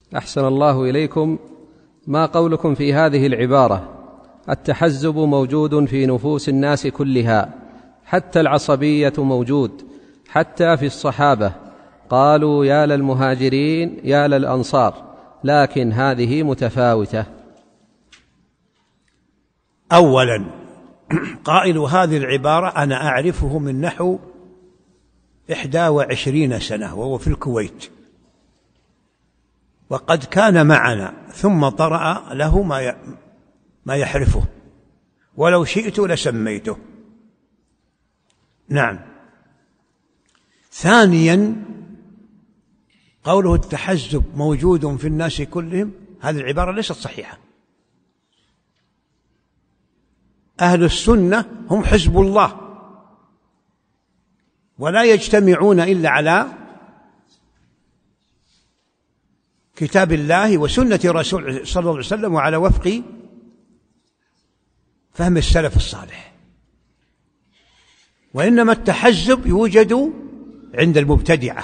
أحسن الله إليكم، ما قولكم في هذه العبارة: التحزب موجود في نفوس الناس كلها، حتى العصبية موجود، حتى في الصحابة قالوا يا للمهاجرين يا للأنصار، لكن هذه متفاوتة. أولا، قائل هذه العبارة أنا أعرفه من نحو 21 سنة وهو في الكويت، وقد كان معنا ثم طرأ له ما يحرفه، ولو شئت لسميته. نعم. ثانيا، قوله التحزب موجود في الناس كلهم، هذه العبارة ليست صحيحة. أهل السنة هم حزب الله، ولا يجتمعون إلا على كتاب الله وسنة رسول صلى الله عليه وسلم، وعلى وفق فهم السلف الصالح. وإنما التحزب يوجد عند المبتدعة.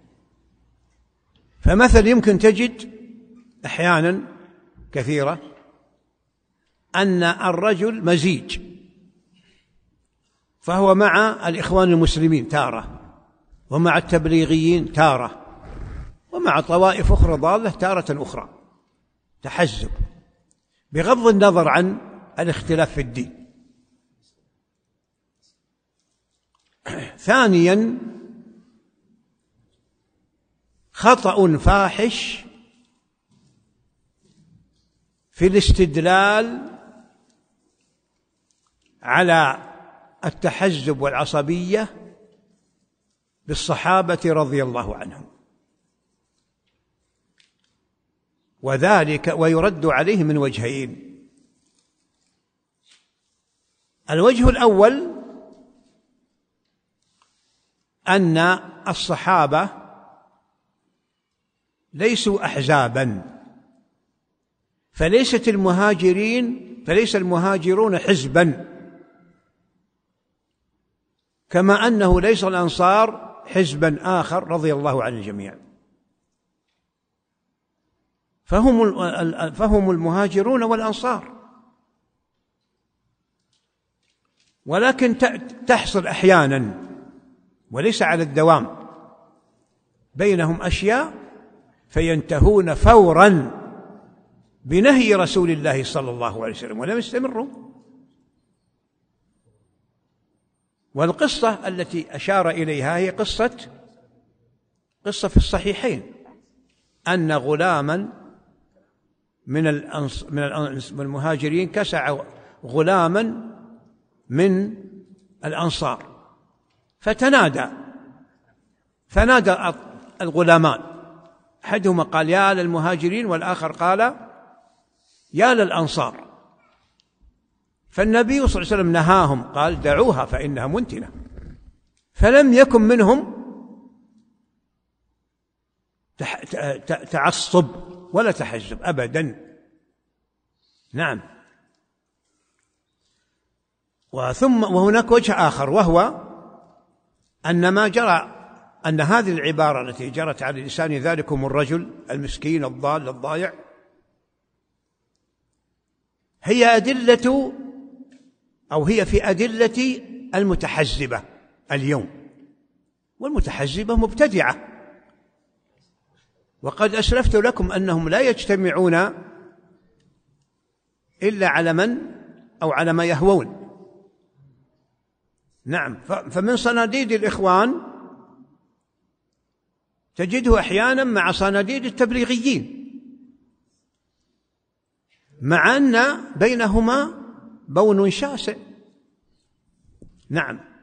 فمثلا يمكن تجد أحيانا كثيرة أن الرجل مزيج، فهو مع الإخوان المسلمين تارة، ومع التبليغيين تارة، ومع طوائف أخرى ضالة تارة أخرى، تحزب بغض النظر عن الاختلاف في الدين. ثانيا، خطأ فاحش في الاستدلال على التحزب والعصبية بالصحابة رضي الله عنهم، وذلك ويرد عليه من وجهين. الوجه الأول أن الصحابة ليسوا أحزابا، فليس المهاجرون حزبا، كما أنه ليس الأنصار حزبا آخر رضي الله عن الجميع. فهم المهاجرون والأنصار، ولكن تحصل أحيانا وليس على الدوام بينهم أشياء فينتهون فورا بنهي رسول الله صلى الله عليه وسلم ولم يستمروا. والقصة التي أشار إليها هي قصة في الصحيحين، أن غلاما من المهاجرين كسع غلاما من الأنصار، فنادى الغلامان، أحدهما قال يا للمهاجرين والآخر قال يا للأنصار، فالنبي صلى الله عليه وسلم نهاهم، قال دعوها فإنها منتنة. فلم يكن منهم تعصب ولا تحزب أبدا. نعم. وهناك وجه آخر، وهو أن هذه العبارة التي جرت على لسان ذلكم الرجل المسكين الضال الضايع هي في أدلة المتحزبة اليوم، والمتحزبة مبتدعة، وقد أسلفت لكم أنهم لا يجتمعون إلا على من أو على ما يهوون. نعم. فمن صناديد الإخوان تجده أحيانا مع صناديد التبليغيين، مع أن بينهما بون شاسع. نعم.